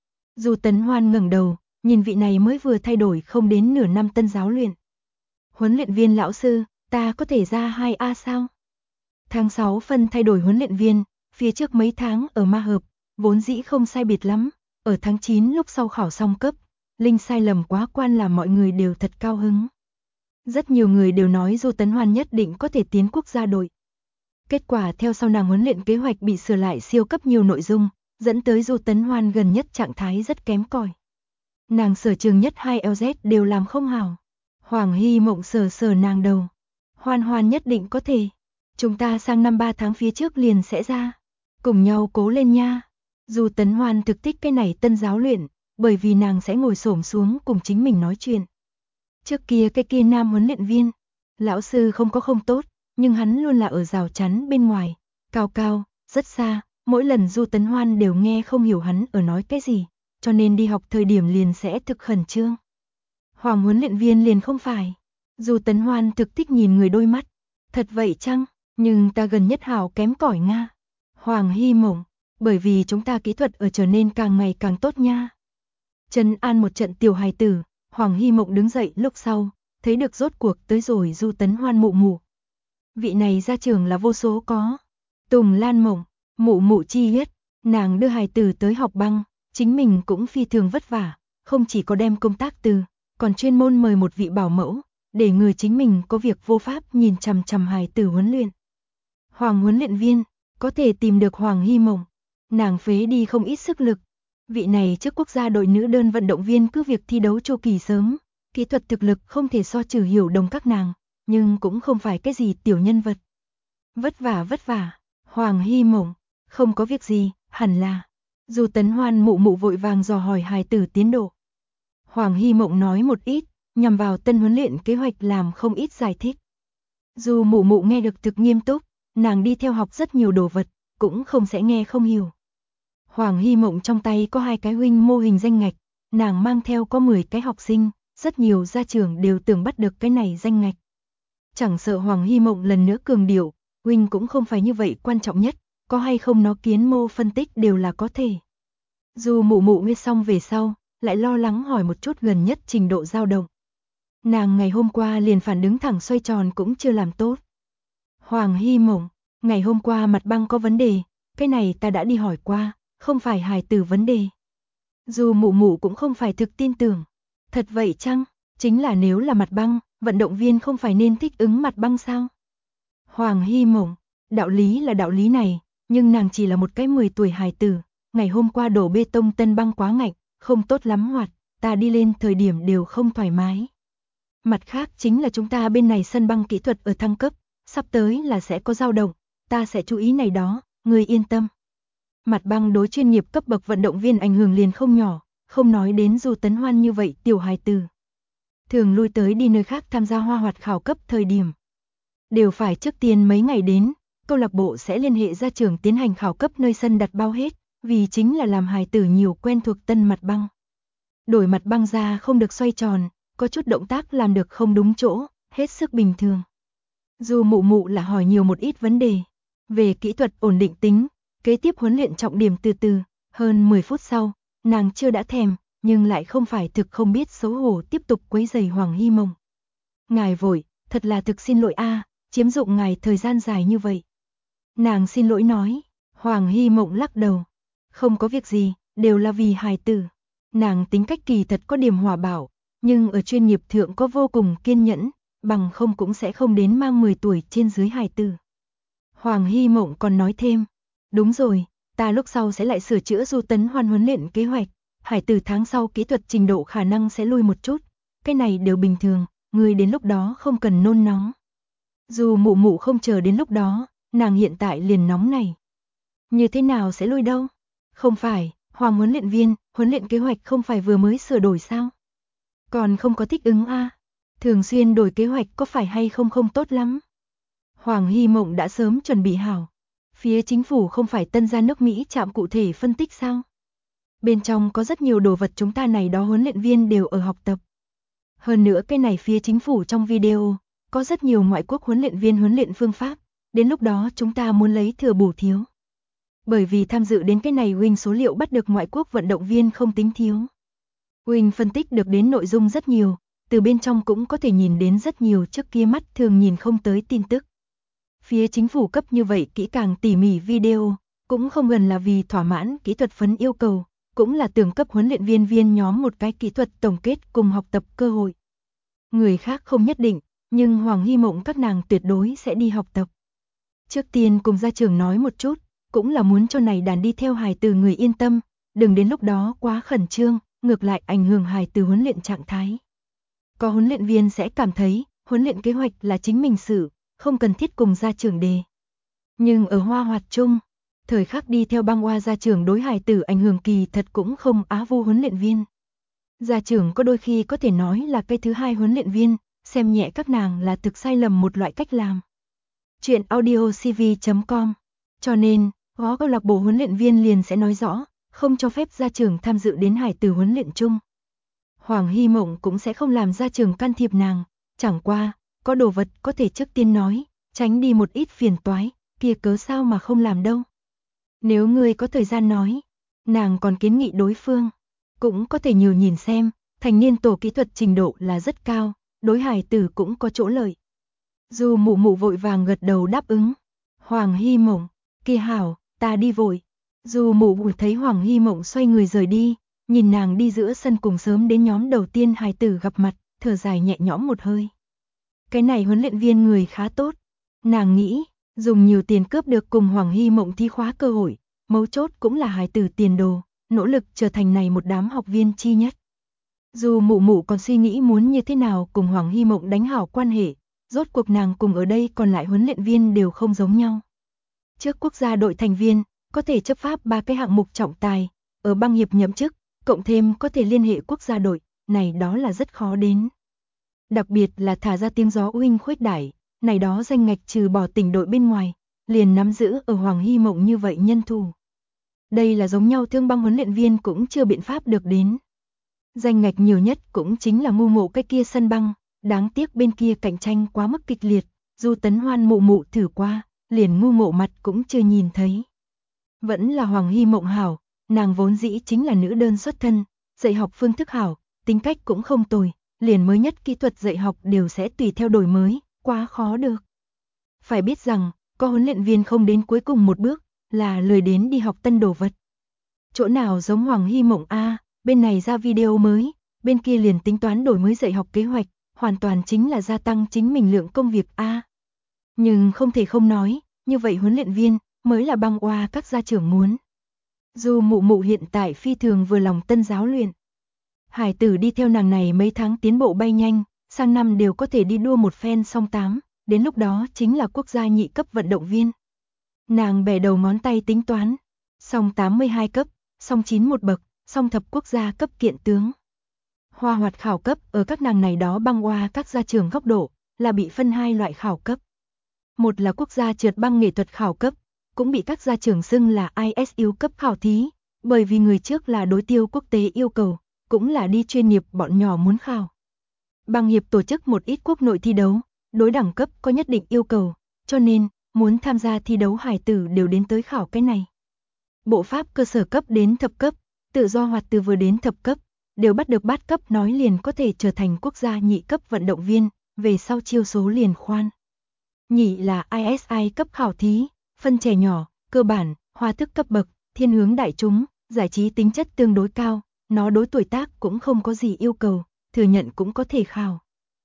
Du Tấn Hoan ngẩng đầu, nhìn vị này mới vừa thay đổi không đến nửa năm tân giáo luyện. Huấn luyện viên lão sư, ta có thể ra 2A sao? Tháng 6 phân thay đổi huấn luyện viên, phía trước mấy tháng ở Ma Hợp, vốn dĩ không sai biệt lắm, ở tháng 9 lúc sau khảo xong cấp, Linh sai lầm quá quan làm mọi người đều thật cao hứng. Rất nhiều người đều nói Du Tấn Hoan nhất định có thể tiến quốc gia đội. Kết quả theo sau nàng huấn luyện kế hoạch bị sửa lại siêu cấp nhiều nội dung, dẫn tới Du Tấn Hoan gần nhất trạng thái rất kém cỏi. Nàng sở trường nhất 2 LZ đều làm không hảo. Hoàng Hy Mộng sờ nàng đầu. Hoan Hoan nhất định có thể. Chúng ta sang năm 3 tháng phía trước liền sẽ ra. Cùng nhau cố lên nha. Du Tấn Hoan thực thích cái này tân giáo luyện, bởi vì nàng sẽ ngồi xổm xuống cùng chính mình nói chuyện. Trước kia cái kia nam huấn luyện viên, lão sư không có không tốt, nhưng hắn luôn là ở rào chắn bên ngoài, cao cao, rất xa, mỗi lần Du Tấn Hoan đều nghe không hiểu hắn ở nói cái gì, cho nên đi học thời điểm liền sẽ thực khẩn trương. Hoàng huấn luyện viên liền không phải. Du Tấn Hoan thực thích nhìn người đôi mắt. Thật vậy chăng? Nhưng ta gần nhất hảo kém cỏi nga. Hoàng Hy Mộng, bởi vì chúng ta kỹ thuật ở trở nên càng ngày càng tốt nha. Trấn an một trận tiểu hài tử, Hoàng Hy Mộng đứng dậy lúc sau, thấy được rốt cuộc tới rồi Du Tấn Hoan mụ mụ. Vị này ra trường là vô số có. Tùng Lan Mộng, mụ mụ chi huyết, nàng đưa hài tử tới học băng, chính mình cũng phi thường vất vả, không chỉ có đem công tác từ, còn chuyên môn mời một vị bảo mẫu, để người chính mình có việc vô pháp nhìn chằm chằm hài tử huấn luyện. Hoàng huấn luyện viên, có thể tìm được Hoàng Hy Mộng, nàng phế đi không ít sức lực. Vị này trước quốc gia đội nữ đơn vận động viên cứ việc thi đấu chu kỳ sớm, kỹ thuật thực lực không thể so Trừ Hiểu Đồng các nàng, nhưng cũng không phải cái gì tiểu nhân vật. Vất vả, Hoàng Hy Mộng, không có việc gì, hẳn là. Du Tấn Hoan mụ mụ vội vàng dò hỏi hài tử tiến độ. Hoàng Hy Mộng nói một ít, nhằm vào tân huấn luyện kế hoạch làm không ít giải thích. Dù mụ mụ nghe được thực nghiêm túc, nàng đi theo học rất nhiều đồ vật, cũng không sẽ nghe không hiểu. Hoàng Hy Mộng trong tay có 2 cái huynh mô hình danh ngạch, nàng mang theo có 10 cái học sinh, rất nhiều gia trưởng đều tưởng bắt được cái này danh ngạch. Chẳng sợ Hoàng Hy Mộng lần nữa cường điệu, huynh cũng không phải như vậy quan trọng nhất, có hay không nó kiến mô phân tích đều là có thể. Dù mụ mụ nghe xong về sau, lại lo lắng hỏi một chút gần nhất trình độ dao động. Nàng ngày hôm qua liền phản đứng thẳng xoay tròn cũng chưa làm tốt. Hoàng Hy Mộng, ngày hôm qua mặt băng có vấn đề, cái này ta đã đi hỏi qua, không phải hài tử vấn đề. Dù mụ mụ cũng không phải thực tin tưởng. Thật vậy chăng? Chính là nếu là mặt băng, vận động viên không phải nên thích ứng mặt băng sao? Hoàng Hy Mộng, đạo lý là đạo lý này, nhưng nàng chỉ là một cái 10 tuổi hài tử, ngày hôm qua đổ bê tông tân băng quá ngạnh, không tốt lắm hoạt, ta đi lên thời điểm đều không thoải mái. Mặt khác chính là chúng ta bên này sân băng kỹ thuật ở thăng cấp, sắp tới là sẽ có dao động, ta sẽ chú ý này đó, người yên tâm. Mặt băng đối chuyên nghiệp cấp bậc vận động viên ảnh hưởng liền không nhỏ, không nói đến Du Tấn Hoan như vậy tiểu hài tử. Thường lui tới đi nơi khác tham gia Hoa Hoạt khảo cấp thời điểm. Đều phải trước tiên mấy ngày đến, câu lạc bộ sẽ liên hệ gia trưởng tiến hành khảo cấp nơi sân đặt bao hết, vì chính là làm hài tử nhiều quen thuộc tân mặt băng. Đổi mặt băng ra không được xoay tròn, có chút động tác làm được không đúng chỗ, hết sức bình thường. Dù mụ mụ là hỏi nhiều một ít vấn đề về kỹ thuật ổn định tính, kế tiếp huấn luyện trọng điểm từ từ, hơn 10 phút sau, nàng chưa đã thèm, nhưng lại không phải thực không biết xấu hổ tiếp tục quấy rầy Hoàng Hy Mộng. Ngài vội, thật là thực xin lỗi a, chiếm dụng ngài thời gian dài như vậy. Nàng xin lỗi nói, Hoàng Hy Mộng lắc đầu. Không có việc gì, đều là vì hài tử. Nàng tính cách kỳ thật có điểm hòa bảo, nhưng ở chuyên nghiệp thượng có vô cùng kiên nhẫn, bằng không cũng sẽ không đến mang 10 tuổi trên dưới hài tử. Hoàng Hy Mộng còn nói thêm, đúng rồi, ta lúc sau sẽ lại sửa chữa Du Tấn Hoan huấn luyện kế hoạch, hải tử tháng sau kỹ thuật trình độ khả năng sẽ lui một chút, cái này đều bình thường, người đến lúc đó không cần nôn nóng. Dù mụ mụ không chờ đến lúc đó, nàng hiện tại liền nóng này. Như thế nào sẽ lui đâu? Không phải, Hoàng huấn luyện viên, huấn luyện kế hoạch không phải vừa mới sửa đổi sao? Còn không có thích ứng a, thường xuyên đổi kế hoạch có phải hay không không tốt lắm. Hoàng Hy Mộng đã sớm chuẩn bị hảo. Phía chính phủ không phải tân gia nước Mỹ chạm cụ thể phân tích sao? Bên trong có rất nhiều đồ vật chúng ta này đó huấn luyện viên đều ở học tập. Hơn nữa cái này phía chính phủ trong video, có rất nhiều ngoại quốc huấn luyện viên huấn luyện phương pháp, đến lúc đó chúng ta muốn lấy thừa bù thiếu. Bởi vì tham dự đến cái này Wing số liệu bắt được ngoại quốc vận động viên không tính thiếu. Wing phân tích được đến nội dung rất nhiều, từ bên trong cũng có thể nhìn đến rất nhiều trước kia mắt thường nhìn không tới tin tức. Phía chính phủ cấp như vậy kỹ càng tỉ mỉ video, cũng không gần là vì thỏa mãn kỹ thuật phấn yêu cầu, cũng là tưởng cấp huấn luyện viên nhóm một cái kỹ thuật tổng kết cùng học tập cơ hội. Người khác không nhất định, nhưng Hoàng Hy Mộng các nàng tuyệt đối sẽ đi học tập. Trước tiên cùng gia trưởng nói một chút, cũng là muốn cho này đàn đi theo hài tử người yên tâm, đừng đến lúc đó quá khẩn trương, ngược lại ảnh hưởng hài tử huấn luyện trạng thái. Có huấn luyện viên sẽ cảm thấy, huấn luyện kế hoạch là chính mình xử, không cần thiết cùng gia trưởng đề. Nhưng ở Hoa Hoạt chung, thời khắc đi theo băng hoa gia trưởng đối hài tử ảnh hưởng kỳ thật cũng không á vô huấn luyện viên. Gia trưởng có đôi khi có thể nói là cái thứ hai huấn luyện viên, xem nhẹ các nàng là thực sai lầm một loại cách làm. Chuyện audiocv.com. Cho nên, có câu lạc bộ huấn luyện viên liền sẽ nói rõ, không cho phép gia trưởng tham dự đến hài tử huấn luyện chung. Hoàng Hy Mộng cũng sẽ không làm gia trưởng can thiệp nàng, chẳng qua, có đồ vật có thể trước tiên nói, tránh đi một ít phiền toái, kia cớ sao mà không làm đâu. Nếu ngươi có thời gian nói, nàng còn kiến nghị đối phương, cũng có thể nhiều nhìn xem, thành niên tổ kỹ thuật trình độ là rất cao, đối hài tử cũng có chỗ lợi. Dù mụ mụ vội vàng gật đầu đáp ứng, Hoàng Hy Mộng, kia hảo, ta đi vội. Dù mụ thấy Hoàng Hy Mộng xoay người rời đi, nhìn nàng đi giữa sân cùng sớm đến nhóm đầu tiên hài tử gặp mặt, thở dài nhẹ nhõm một hơi. Cái này huấn luyện viên người khá tốt, nàng nghĩ, dùng nhiều tiền cướp được cùng Hoàng Hy Mộng thi khóa cơ hội, mấu chốt cũng là hài tử tiền đồ, nỗ lực trở thành này một đám học viên chi nhất. Dù mụ mụ còn suy nghĩ muốn như thế nào cùng Hoàng Hy Mộng đánh hảo quan hệ, rốt cuộc nàng cùng ở đây còn lại huấn luyện viên đều không giống nhau. Trước quốc gia đội thành viên, có thể chấp pháp 3 cái hạng mục trọng tài, ở băng hiệp nhậm chức, cộng thêm có thể liên hệ quốc gia đội, này đó là rất khó đến. Đặc biệt là thả ra tiếng gió Wing khuếch đại, này đó danh ngạch trừ bỏ tỉnh đội bên ngoài, liền nắm giữ ở Hoàng Hy Mộng như vậy nhân thủ. Đây là giống nhau thương băng huấn luyện viên cũng chưa biện pháp được đến. Danh ngạch nhiều nhất cũng chính là ngu ngộ cái kia sân băng, đáng tiếc bên kia cạnh tranh quá mức kịch liệt, dù Tấn Hoan mụ mụ thử qua, liền ngu ngộ mặt cũng chưa nhìn thấy. Vẫn là Hoàng Hy Mộng hảo, nàng vốn dĩ chính là nữ đơn xuất thân, dạy học phương thức hảo, tính cách cũng không tồi, liền mới nhất kỹ thuật dạy học đều sẽ tùy theo đổi mới, quá khó được. Phải biết rằng, có huấn luyện viên không đến cuối cùng một bước, là lười đến đi học tân đồ vật. Chỗ nào giống Hoàng Hy Mộng a, bên này ra video mới, bên kia liền tính toán đổi mới dạy học kế hoạch, hoàn toàn chính là gia tăng chính mình lượng công việc a. Nhưng không thể không nói, như vậy huấn luyện viên mới là băng oa các gia trưởng muốn. Dù mụ mụ hiện tại phi thường vừa lòng tân giáo luyện. Hải tử đi theo nàng này mấy tháng tiến bộ bay nhanh, sang năm đều có thể đi đua một phen song 8, đến lúc đó chính là quốc gia nhị cấp vận động viên. Nàng bẻ đầu ngón tay tính toán, song 82 cấp, song 9 một bậc, song thập quốc gia cấp kiện tướng. Hoa Hoạt khảo cấp ở các nàng này đó băng oa các gia trưởng góc độ, là bị phân hai loại khảo cấp. Một là quốc gia trượt băng nghệ thuật khảo cấp, cũng bị các gia trưởng xưng là ISU cấp khảo thí, bởi vì người trước là đối tiêu quốc tế yêu cầu, cũng là đi chuyên nghiệp bọn nhỏ muốn khảo. Băng hiệp tổ chức một ít quốc nội thi đấu, đối đẳng cấp có nhất định yêu cầu, cho nên, muốn tham gia thi đấu hài tử đều đến tới khảo cái này. Bộ pháp cơ sở cấp đến thập cấp, tự do hoạt từ vừa đến thập cấp, đều bắt được bát cấp nói liền có thể trở thành quốc gia nhị cấp vận động viên, về sau chiêu số liền khoan. Nhị là ISI cấp khảo thí, phân trẻ nhỏ, cơ bản, hoa thức cấp bậc, thiên hướng đại chúng, giải trí tính chất tương đối cao, nó đối tuổi tác cũng không có gì yêu cầu, thừa nhận cũng có thể khảo.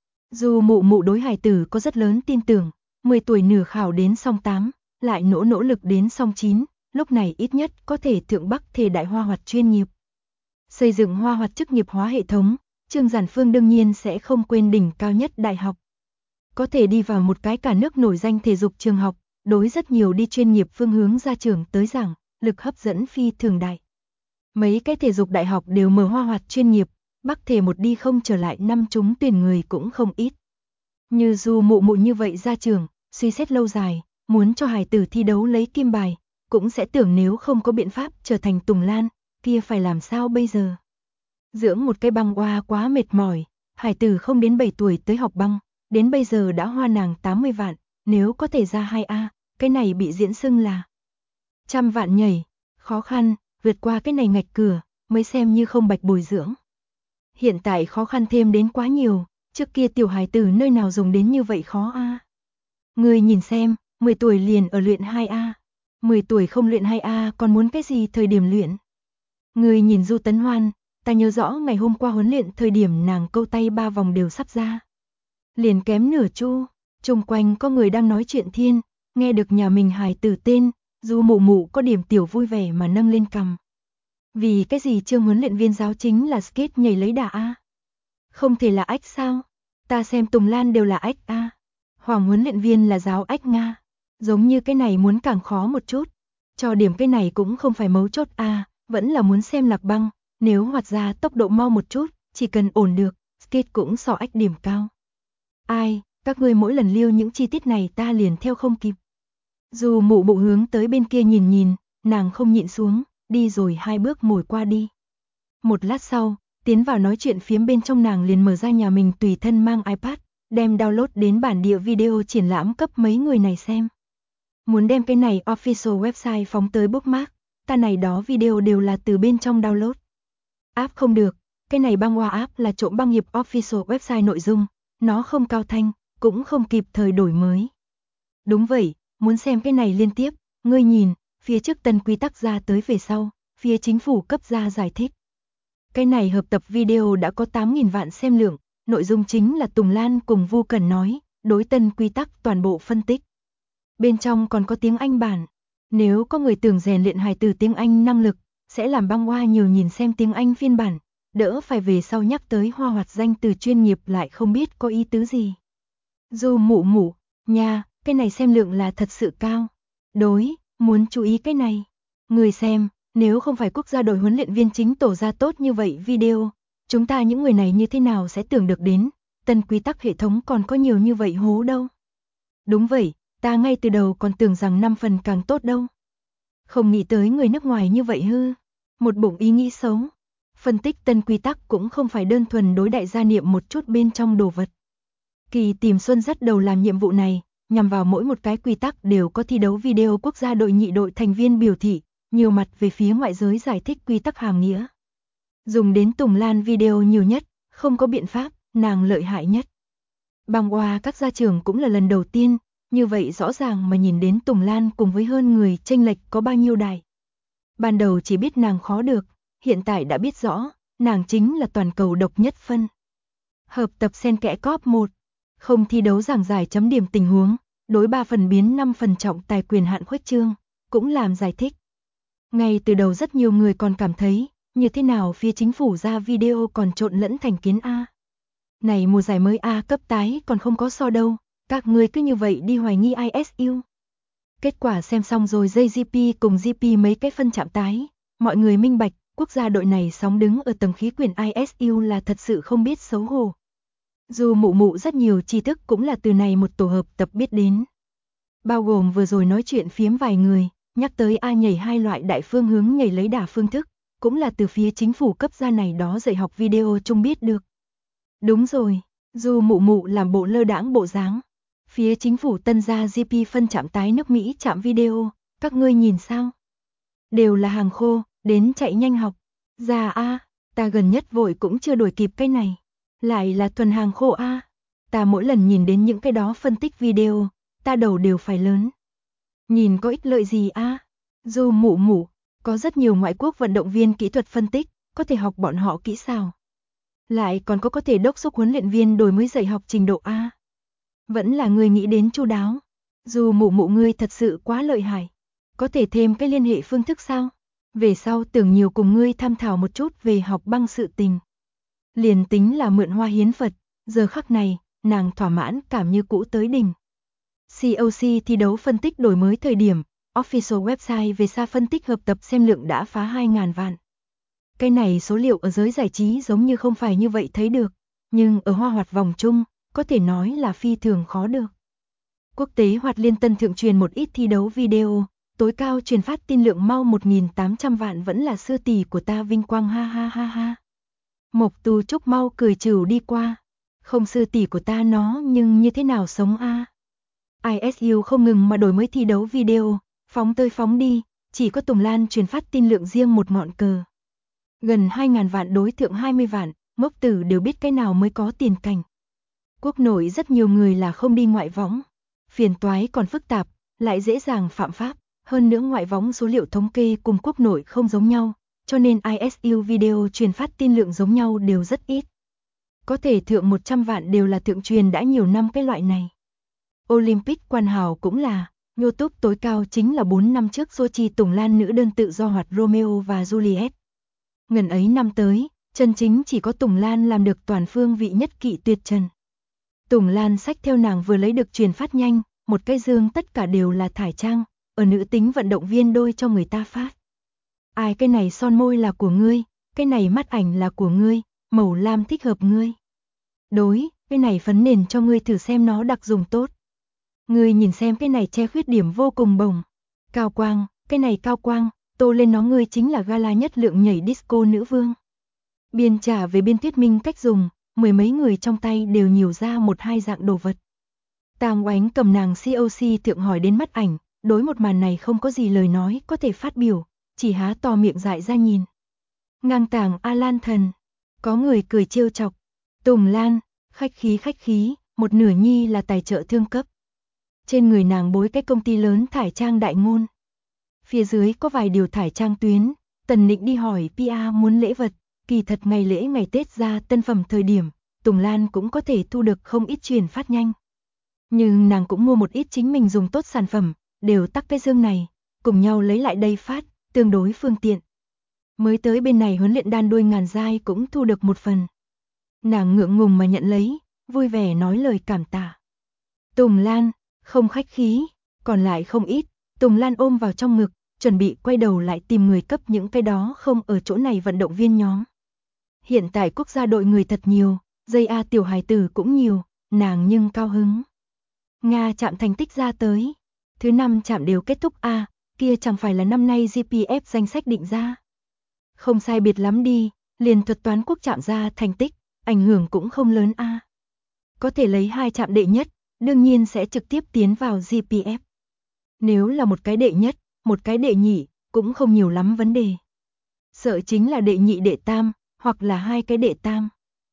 Dù mụ mụ đối hài tử có rất lớn tin tưởng, 10 tuổi nửa khảo đến song 8, lại nỗ lực đến song 9, lúc này ít nhất có thể thượng Bắc thể đại hoa hoạt chuyên nghiệp. Xây dựng hoa hoạt chức nghiệp hóa hệ thống, Trương Giản Phương đương nhiên sẽ không quên đỉnh cao nhất đại học. Có thể đi vào một cái cả nước nổi danh thể dục trường học, đối rất nhiều đi chuyên nghiệp phương hướng ra trường tới giảng, lực hấp dẫn phi thường đại. Mấy cái thể dục đại học đều mở hoa hoạt chuyên nghiệp, Bắc thể một đi không trở lại năm chúng tuyển người cũng không ít. Như dù mụ mụ như vậy ra trường, suy xét lâu dài, muốn cho hài tử thi đấu lấy kim bài, cũng sẽ tưởng nếu không có biện pháp trở thành Tùng Lan, kia phải làm sao bây giờ. Dưỡng một cái băng oa quá mệt mỏi, hài tử không đến 7 tuổi tới học băng, đến bây giờ đã hoa nàng 80 vạn, nếu có thể ra 2A, cái này bị diễn xưng là 100 vạn nhảy, khó khăn, vượt qua cái này ngạch cửa, mới xem như không bạch bồi dưỡng. Hiện tại khó khăn thêm đến quá nhiều, trước kia tiểu hài tử nơi nào dùng đến như vậy khó a. Người nhìn xem, 10 tuổi liền ở luyện 2A, 10 tuổi không luyện 2A còn muốn cái gì thời điểm luyện. Người nhìn Du Tấn Hoan, ta nhớ rõ ngày hôm qua huấn luyện thời điểm nàng câu tay 3 vòng đều sắp ra. Liền kém nửa chu, chung quanh có người đang nói chuyện thiên, nghe được nhà mình hài tử tên, Du mụ mụ có điểm tiểu vui vẻ mà nâng lên cằm. Vì cái gì Trương huấn luyện viên giáo chính là skate nhảy lấy đà a? Không thể là ách sao? Ta xem Tùng Lan đều là ách a. Hoàng huấn luyện viên là giáo ách Nga. Giống như cái này muốn càng khó một chút. Cho điểm cái này cũng không phải mấu chốt a, vẫn là muốn xem lạc băng, nếu hoạt ra tốc độ mau một chút, chỉ cần ổn được, skate cũng so ách điểm cao. Ai, các ngươi mỗi lần liêu những chi tiết này ta liền theo không kịp. Dù mụ mụ hướng tới bên kia nhìn nhìn, nàng không nhịn xuống, đi rồi 2 bước ngồi qua đi. Một lát sau, tiến vào nói chuyện phiếm bên trong nàng liền mở ra nhà mình tùy thân mang iPad, đem download đến bản địa video triển lãm cấp mấy người này xem. Muốn đem cái này official website phóng tới bookmark, ta này đó video đều là từ bên trong download. App không được, cái này băng hoa app là trộm băng nghiệp official website nội dung, nó không cao thanh, cũng không kịp thời đổi mới. Đúng vậy, muốn xem cái này liên tiếp, ngươi nhìn, phía trước tân quy tắc ra tới về sau, phía chính phủ cấp ra giải thích. Cái này hợp tập video đã có 8.000 vạn xem lượng, nội dung chính là Tùng Lan cùng Vu Cẩn nói, đối tân quy tắc toàn bộ phân tích. Bên trong còn có tiếng Anh bản, nếu có người tưởng rèn luyện hài tử tiếng Anh năng lực, sẽ làm băng hoa nhiều nhìn xem tiếng Anh phiên bản, đỡ phải về sau nhắc tới hoa hoạt danh từ chuyên nghiệp lại không biết có ý tứ gì. Dù mụ mụ, nha, cái này xem lượng là thật sự cao. Đối, muốn chú ý cái này. Người xem, nếu không phải quốc gia đội huấn luyện viên chính tổ ra tốt như vậy video, chúng ta những người này như thế nào sẽ tưởng được đến, tân quy tắc hệ thống còn có nhiều như vậy hố đâu. Đúng vậy, ta ngay từ đầu còn tưởng rằng 5 phần càng tốt đâu. Không nghĩ tới người nước ngoài như vậy hư, một bụng ý nghĩ xấu. Phân tích tân quy tắc cũng không phải đơn thuần đối đại gia niệm một chút bên trong đồ vật. Kỳ tìm Xuân dắt đầu làm nhiệm vụ này, nhằm vào mỗi một cái quy tắc đều có thi đấu video quốc gia đội nhị đội thành viên biểu thị, nhiều mặt về phía ngoại giới giải thích quy tắc hàm nghĩa. Dùng đến Tùng Lan video nhiều nhất, không có biện pháp, nàng lợi hại nhất. Băng hoa các gia trưởng cũng là lần đầu tiên, như vậy rõ ràng mà nhìn đến Tùng Lan cùng với hơn người chênh lệch có bao nhiêu đại. Ban đầu chỉ biết nàng khó được, hiện tại đã biết rõ, nàng chính là toàn cầu độc nhất phân. Hợp tập xen kẽ cóp 1, không thi đấu giảng giải chấm điểm tình huống, đối 3 phần biến 5 phần trọng tài quyền hạn khuếch trương, cũng làm giải thích. Ngay từ đầu rất nhiều người còn cảm thấy, như thế nào phía chính phủ ra video còn trộn lẫn thành kiến A. Này mùa giải mới A cấp tái còn không có so đâu, các người cứ như vậy đi hoài nghi ISU. Kết quả xem xong rồi JGP cùng GP mấy cái phân chạm tái, mọi người minh bạch, quốc gia đội này sóng đứng ở tầng khí quyển ISU là thật sự không biết xấu hổ. Dù mụ mụ rất nhiều tri thức cũng là từ này một tổ hợp tập biết đến. Bao gồm vừa rồi nói chuyện phiếm vài người, nhắc tới A nhảy 2 loại đại phương hướng nhảy lấy đà phương thức, cũng là từ phía chính phủ cấp ra này đó dạy học video chung biết được. Đúng rồi, dù mụ mụ làm bộ lơ đãng bộ dáng, Phía chính phủ Tân gia GP phân chạm tái nước Mỹ chạm video, các ngươi nhìn sao? Đều là hàng khô, đến chạy nhanh học. Già a, ta gần nhất vội cũng chưa đuổi kịp cái này. Lại là thuần hàng khô a. Ta mỗi lần nhìn đến những cái đó phân tích video, ta đầu đều phải lớn. Nhìn có ích lợi gì a? Dù mụ mụ, có rất nhiều ngoại quốc vận động viên kỹ thuật phân tích, có thể học bọn họ kỹ xảo. Lại còn có thể đốc thúc huấn luyện viên đổi mới dạy học trình độ a. Vẫn là người nghĩ đến chu đáo. Dù mụ mụ ngươi thật sự quá lợi hại. Có thể thêm cái liên hệ phương thức sao? Về sau tưởng nhiều cùng ngươi tham thảo một chút về học băng sự tình. Liền tính là mượn hoa hiến Phật, giờ khắc này, nàng thỏa mãn cảm như cũ tới đỉnh. COC thi đấu phân tích đổi mới thời điểm, official website về xa phân tích hợp tập xem lượng đã phá 2.000 vạn. Cái này số liệu ở giới giải trí giống như không phải như vậy thấy được, nhưng ở hoa hoạt vòng chung, có thể nói là phi thường khó được. Quốc tế hoạt liên tân thượng truyền một ít thi đấu video, tối cao truyền phát tin lượng mau 1.800 vạn vẫn là sư tỷ của ta vinh quang ha ha ha ha. Mộc Tu Trúc mau cười trừ đi qua. Không sư tỷ của ta nó nhưng như thế nào sống a? ISU không ngừng mà đổi mới thi đấu video, phóng tơi phóng đi, chỉ có Tùng Lan truyền phát tin lượng riêng một ngọn cờ. Gần 2.000 vạn đối thượng 20 vạn, ngốc tử đều biết cái nào mới có tiền cảnh. Quốc nội rất nhiều người là không đi ngoại võng. Phiền toái còn phức tạp, lại dễ dàng phạm pháp, hơn nữa ngoại võng số liệu thống kê cùng quốc nội không giống nhau, cho nên ISU video truyền phát tin lượng giống nhau đều rất ít. Có thể thượng 100 vạn đều là thượng truyền đã nhiều năm cái loại này. Olympic quan hào cũng là, YouTube tối cao chính là 4 năm trước Sochi Tùng Lan nữ đơn tự do hoạt Romeo và Juliet. Ngần ấy năm tới, chân chính chỉ có Tùng Lan làm được toàn phương vị nhất kỵ tuyệt trần. Tùng Lan sách theo nàng vừa lấy được truyền phát nhanh, một cái dương tất cả đều là thải trang, ở nữ tính vận động viên đôi cho người ta phát. Ai cái này son môi là của ngươi, cái này mắt ảnh là của ngươi, màu lam thích hợp ngươi. Đối, cái này phấn nền cho ngươi thử xem nó đặc dùng tốt. Ngươi nhìn xem cái này che khuyết điểm vô cùng bồng. Cao quang, cái này cao quang, tô lên nó ngươi chính là gala nhất lượng nhảy disco nữ vương. Biên trả về biên thuyết minh cách dùng, mười mấy người trong tay đều nhiều ra một hai dạng đồ vật. Tang Oánh cầm nàng COC thượng hỏi đến mắt ảnh, đối một màn này không có gì lời nói có thể phát biểu, chỉ há to miệng dại ra nhìn. Ngang tàng A Lan thần, có người cười trêu chọc. Tùng Lan, khách khí, một nửa nhi là tài trợ thương cấp. Trên người nàng bối cái công ty lớn thải trang đại ngôn. Phía dưới có vài điều thải trang tuyến, Tần Nịnh đi hỏi PA muốn lễ vật, kỳ thật ngày lễ ngày Tết ra tân phẩm thời điểm, Tùng Lan cũng có thể thu được không ít truyền phát nhanh. Nhưng nàng cũng mua một ít chính mình dùng tốt sản phẩm, đều tắc cái dương này, cùng nhau lấy lại đây phát, tương đối phương tiện. Mới tới bên này huấn luyện đan đuôi ngàn dai cũng thu được một phần. Nàng ngượng ngùng mà nhận lấy, vui vẻ nói lời cảm tạ. Tùng Lan, không khách khí, còn lại không ít, Tùng Lan ôm vào trong ngực, chuẩn bị quay đầu lại tìm người cấp những cái đó không ở chỗ này vận động viên nhóm. Hiện tại quốc gia đội người thật nhiều, dây A tiểu hài tử cũng nhiều, nàng nhưng cao hứng. Nga chạm thành tích ra tới, thứ 5 chạm đều kết thúc A, kia chẳng phải là năm nay GPF danh sách định ra. Không sai biệt lắm đi, liền thuật toán quốc chạm ra thành tích, ảnh hưởng cũng không lớn A. Có thể lấy 2 chạm đệ nhất, đương nhiên sẽ trực tiếp tiến vào GPF. Nếu là một cái đệ nhất, một cái đệ nhị, cũng không nhiều lắm vấn đề. Sợ chính là đệ nhị đệ tam, hoặc là 2 cái đệ tam.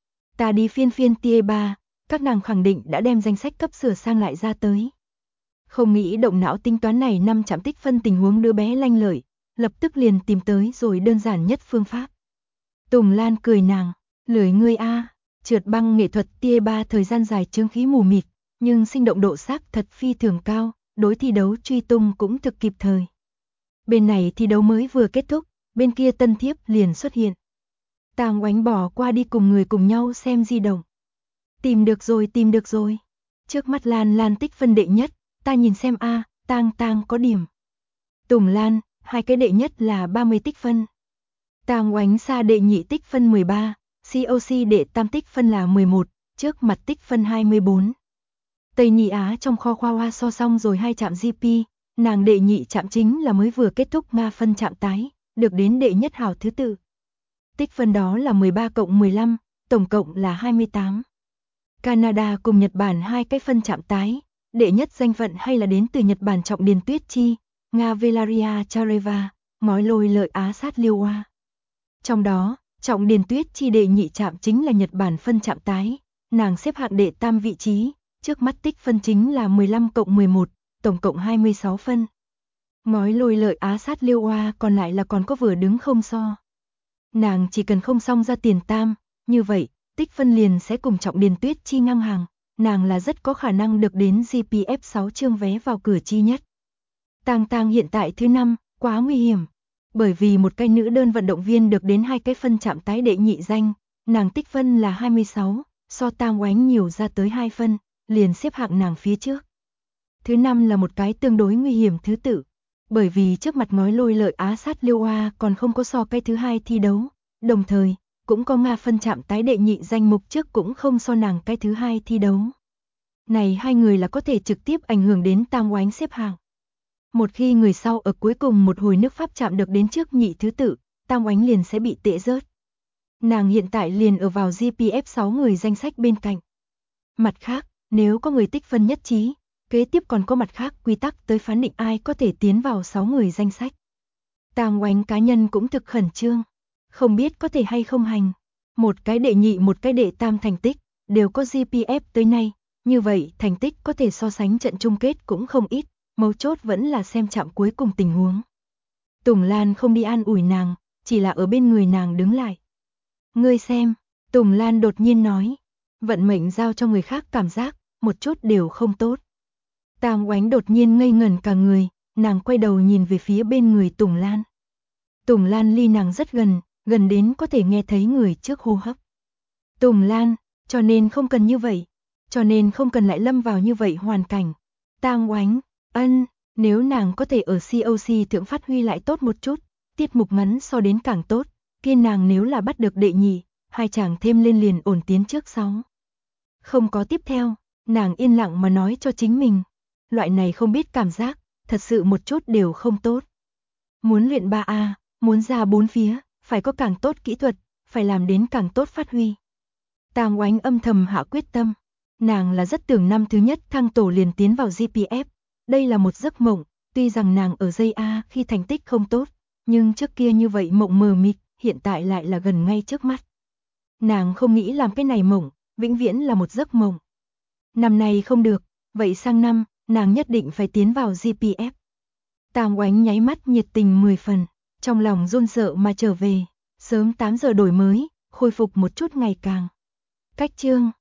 Ta đi phiên tier 3, các nàng khẳng định đã đem danh sách cấp sửa sang lại ra tới. Không nghĩ động não tính toán này 5 chạm tích phân tình huống đứa bé lanh lợi, lập tức liền tìm tới rồi đơn giản nhất phương pháp. Tùng Lan cười nàng, lười ngươi a, trượt băng nghệ thuật tier 3 thời gian dài chướng khí mù mịt, nhưng sinh động độ xác thật phi thường cao, đối thi đấu truy tung cũng thực kịp thời. Bên này thi đấu mới vừa kết thúc, bên kia tân thiếp liền xuất hiện. Tang Oánh bỏ qua đi cùng người cùng nhau xem di động. Tìm được rồi. Trước mắt Lan tích phân đệ nhất, ta nhìn xem a, Tang có điểm. Tùng Lan, 2 cái đệ nhất là 30 tích phân. Tang Oánh xa đệ nhị tích phân 13, COC đệ tam tích phân là 11, trước mặt tích phân 24. Tây Nhị Á trong kho khoa hoa so xong rồi 2 chạm GP, nàng đệ nhị chạm chính là mới vừa kết thúc Nga phân chạm tái, được đến đệ nhất hảo thứ tự. Tích phân đó là 13 cộng 15, tổng cộng là 28. Canada cùng Nhật Bản 2 cái phân chạm tái, đệ nhất danh phận hay là đến từ Nhật Bản Trọng Điền Tuyết Chi, Nga Velaria Chareva, ngói lôi lợi Á sát Liêu Hoa. Trong đó, Trọng Điền Tuyết Chi đệ nhị chạm chính là Nhật Bản phân chạm tái, nàng xếp hạng đệ tam vị trí, trước mắt tích phân chính là 15+11, tổng cộng 26 phân. Ngói lôi lợi Á sát Liêu Hoa còn lại là còn có vừa đứng không so. Nàng chỉ cần không xong ra tiền tam, như vậy, tích phân liền sẽ cùng Trọng Điền Tuyết Chi ngang hàng, nàng là rất có khả năng được đến GPF 6 chương vé vào cửa chi nhất. Tang Tang hiện tại thứ 5, quá nguy hiểm. Bởi vì một cái nữ đơn vận động viên được đến 2 cái phân chạm tái đệ nhị danh, nàng tích phân là 26, so Tang Oánh nhiều ra tới 2 phân, liền xếp hạng nàng phía trước. Thứ 5 là một cái tương đối nguy hiểm thứ tự, bởi vì trước mặt ngói lôi lợi Á sát Liêu Hoa còn không có so cái thứ 2 thi đấu, đồng thời, cũng có Nga phân chạm tái đệ nhị danh mục trước cũng không so nàng cái thứ 2 thi đấu. Này hai người là có thể trực tiếp ảnh hưởng đến Tang Oánh xếp hạng. Một khi người sau ở cuối cùng một hồi nước Pháp chạm được đến trước nhị thứ tự, Tang Oánh liền sẽ bị tệ rớt. Nàng hiện tại liền ở vào GPF 6 người danh sách bên cạnh. Mặt khác, nếu có người tích phân nhất trí, kế tiếp còn có mặt khác quy tắc tới phán định ai có thể tiến vào 6 người danh sách. Tang Oánh cá nhân cũng thực khẩn trương, không biết có thể hay không hành. Một cái đệ nhị một cái đệ tam thành tích, đều có GPF tới nay, như vậy thành tích có thể so sánh trận chung kết cũng không ít, mấu chốt vẫn là xem chạm cuối cùng tình huống. Tùng Lan không đi an ủi nàng, chỉ là ở bên người nàng đứng lại. Ngươi xem, Tùng Lan đột nhiên nói, vận mệnh giao cho người khác cảm giác, một chút đều không tốt. Tang Oánh đột nhiên ngây ngẩn cả người, nàng quay đầu nhìn về phía bên người Tùng Lan. Tùng Lan ly nàng rất gần, gần đến có thể nghe thấy người trước hô hấp. Tùng Lan, cho nên không cần như vậy, cho nên không cần lại lâm vào như vậy hoàn cảnh. Tang Oánh, nếu nàng có thể ở COC thượng phát huy lại tốt một chút, tiết mục ngắn so đến càng tốt, kia nàng nếu là bắt được đệ nhị, hai chàng thêm lên liền ổn tiến trước 6. Không có tiếp theo, nàng yên lặng mà nói cho chính mình, loại này không biết cảm giác, thật sự một chút đều không tốt. Muốn luyện 3A, muốn ra 4 phía, phải có càng tốt kỹ thuật, phải làm đến càng tốt phát huy. Tang Oánh âm thầm hạ quyết tâm, nàng là rất tưởng năm thứ nhất thăng tổ liền tiến vào GPF, đây là một giấc mộng, tuy rằng nàng ở dây A khi thành tích không tốt, nhưng trước kia như vậy mộng mờ mịt, hiện tại lại là gần ngay trước mắt. Nàng không nghĩ làm cái này mộng, vĩnh viễn là một giấc mộng. Năm này không được, vậy sang năm, nàng nhất định phải tiến vào GPF. Tang Oánh nháy mắt nhiệt tình 10 phần, trong lòng run sợ mà trở về, sớm 8 giờ đổi mới, khôi phục một chút ngày càng. Cách chương